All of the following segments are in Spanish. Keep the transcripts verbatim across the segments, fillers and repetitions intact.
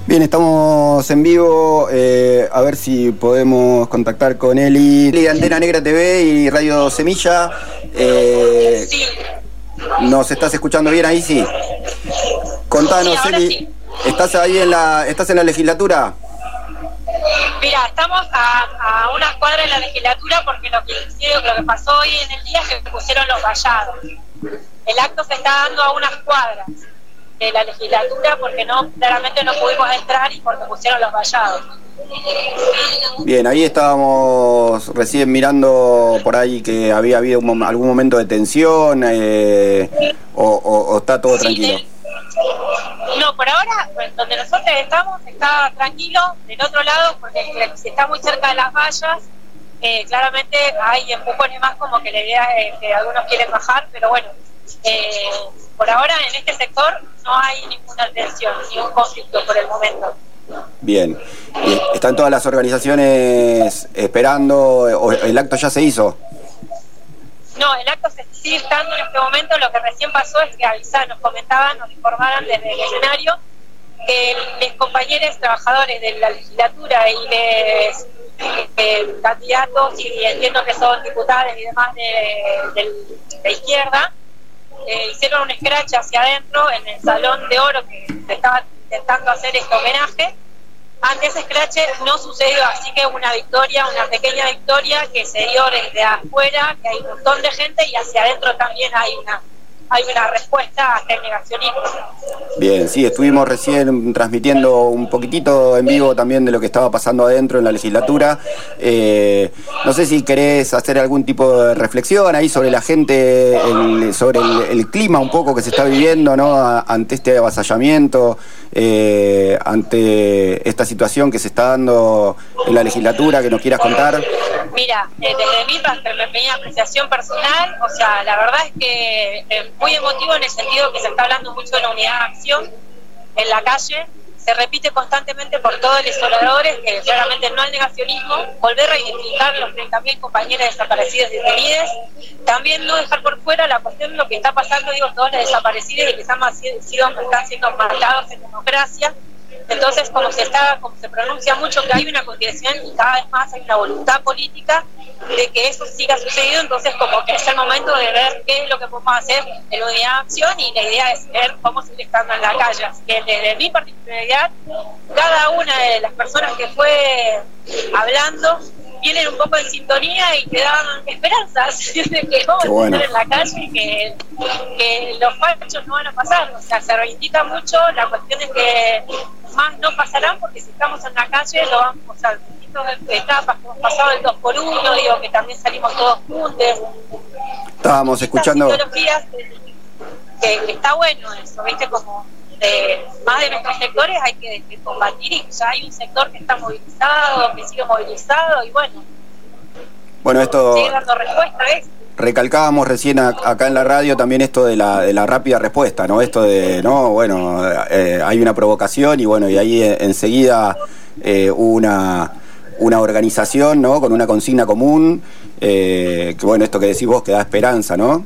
Bien, estamos en vivo, eh, a ver si podemos contactar con Eli. Eli, Antena Negra T V y Radio Semilla. Eh, sí. ¿Nos estás escuchando bien ahí? Sí. Contanos, sí, Eli, sí. ¿estás ahí en la, estás en la legislatura? Mira, estamos a, a unas cuadras de la legislatura porque lo que hicieron, lo que pasó hoy en el día es que pusieron los vallados. El acto se está dando a unas cuadras de la legislatura porque no, claramente no pudimos entrar y porque pusieron los vallados. Bien, ahí estábamos recién mirando por ahí que había habido un mom- algún momento de tensión eh, o, o, o está todo Sí, tranquilo. del, no, por ahora, pues, donde nosotros estamos está tranquilo. Del otro lado, porque si está muy cerca de las vallas, eh, claramente hay empujones más, como que la idea es que algunos quieren bajar, pero bueno, eh, por ahora en este sector no hay ninguna tensión, ningún conflicto por el momento. Bien, y están todas las organizaciones esperando, o el acto ya se hizo. No, el acto se sigue estando en este momento. Lo que recién pasó es que avisaron, nos comentaban, nos informaron desde el escenario que los compañeros trabajadores de la legislatura y les eh, candidatos, y entiendo que son diputados y demás de, de, de izquierda, eh, hicieron un scratch hacia adentro en el Salón de Oro que se estaba intentando hacer este homenaje. Ante ese scratch no sucedió, así que una victoria, una pequeña victoria que se dio desde afuera, que hay un montón de gente, y hacia adentro también hay una hay una respuesta hasta el negacionismo. Bien, sí, estuvimos recién transmitiendo un poquitito en vivo también de lo que estaba pasando adentro en la legislatura. Eh, no sé si querés hacer algún tipo de reflexión ahí sobre la gente, el, sobre el, el clima un poco que se está viviendo, ¿no? A, ante este avasallamiento, eh, ante esta situación que se está dando en la legislatura, que nos quieras contar. Mira, eh, desde mi, mi apreciación personal, o sea, la verdad es que eh, muy emotivo en el sentido que se está hablando mucho de la unidad de acción en la calle. Se repite constantemente por todos los oradores que claramente no al negacionismo, volver a identificar los treinta mil compañeras desaparecidas y detenidas, también no dejar por fuera la cuestión de lo que está pasando, digo, todos los desaparecidos y que están, sido, están siendo matados en democracia. Entonces, como se está, como se pronuncia mucho que hay una continuación y cada vez más hay una voluntad política de que eso siga sucediendo, entonces como que es el momento de ver qué es lo que podemos hacer en unidad de acción, y la idea es ver cómo seguir estando en la calle. Así que desde mi particularidad, cada una de las personas que fue hablando vienen un poco en sintonía y te dan esperanzas de que vamos bueno. a estar en la calle y que, que los fachos no van a pasar. O sea, se reivindica mucho, la cuestión es que más no pasarán, porque si estamos en la calle lo vamos a distintas etapas que hemos pasado el dos por uno, digo que también salimos todos juntos. Estábamos escuchando ideologías que, que está bueno eso, viste, como de, más de nuestros sectores hay que, que combatir, y ya hay un sector que está movilizado, que sigue movilizado, y bueno, bueno, esto sigue dando respuesta a eso. Recalcábamos recién a, acá en la radio también esto de la, de la rápida respuesta, ¿no? Esto de, no, bueno, eh, hay una provocación y bueno, y ahí eh, enseguida eh, una, una organización, ¿no? Con una consigna común, eh, que bueno, esto que decís vos que da esperanza, ¿no?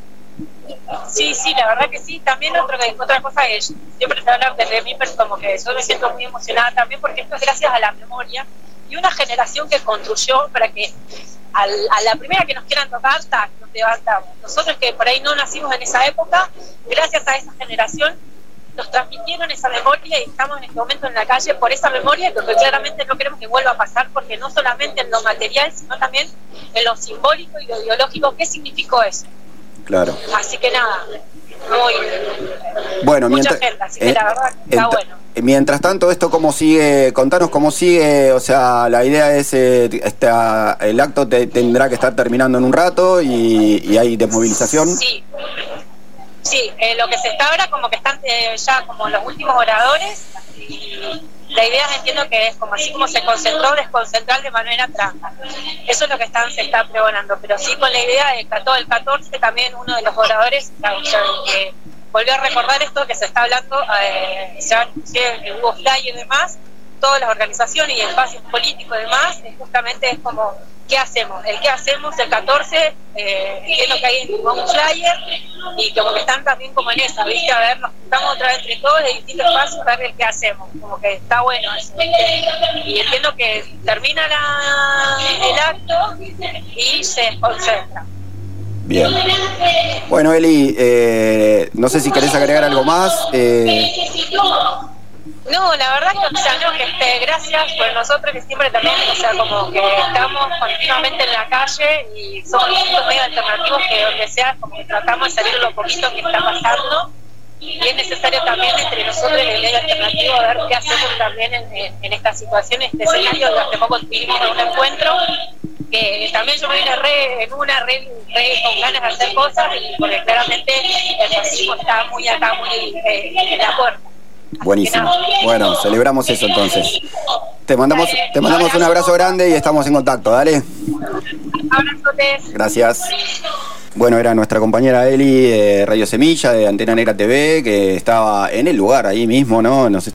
Sí, sí, la verdad que sí. También otro, otra cosa que siempre se habla desde mí, pero como que yo me siento muy emocionada también, porque esto es gracias a la memoria y una generación que construyó para que al, a la primera que nos quieran tocar, tac, nos levantamos. Nosotros que por ahí no nacimos en esa época, gracias a esa generación nos transmitieron esa memoria y estamos en este momento en la calle por esa memoria, pero claramente no queremos que vuelva a pasar, porque no solamente en lo material, sino también en lo simbólico y lo ideológico. ¿Qué significó eso? Claro. Así que nada, muy bueno, mucha mientras, gente, así que eh, la verdad que está ent- bueno. Mientras tanto, esto cómo sigue, contanos cómo sigue, o sea, la idea es, eh, esta, el acto te, tendrá que estar terminando en un rato y, y hay desmovilización. Sí, sí, eh, lo que se está ahora como que están eh, ya como los últimos oradores, y la idea entiendo que es como así como se concentró, desconcentrar de manera tranca. Eso es lo que están, se está pregonando, pero sí con la idea de que todo el catorce también uno de los oradores que volvió a recordar esto que se está hablando, eh, ya que hubo flyer y demás, todas las organizaciones y espacios políticos y demás, justamente es como ¿qué hacemos? El qué hacemos, el catorce, eh, entiendo que hay un flyer y como que están también como en esa, ¿viste? A ver, nos juntamos otra vez entre todos de distintos pasos a ver el qué hacemos, como que está bueno eso, ¿viste? Y entiendo que termina la, el acto y se desconcentra. Bien. Bueno, Eli, eh, no sé si querés agregar algo más. Eh... No, la verdad que, o sea, no, que este, gracias por nosotros que siempre también, o sea, como que estamos continuamente en la calle y somos distintos medios alternativos que donde sea, como que tratamos de salir lo poquito que está pasando y es necesario también entre nosotros el medio alternativo a ver qué hacemos también en, en, en esta situación, en este escenario que hace poco tuvimos un encuentro que también yo me vine re, en una re, re con ganas de hacer cosas y porque claramente el fascismo está muy acá, muy eh, en la puerta. Buenísimo. Bueno, celebramos eso entonces. Te mandamos, te mandamos un abrazo grande y estamos en contacto, dale. Abrazotes. Gracias. Bueno, era nuestra compañera Eli de Radio Semilla, de Antena Negra T V, que estaba en el lugar ahí mismo, ¿no? Nos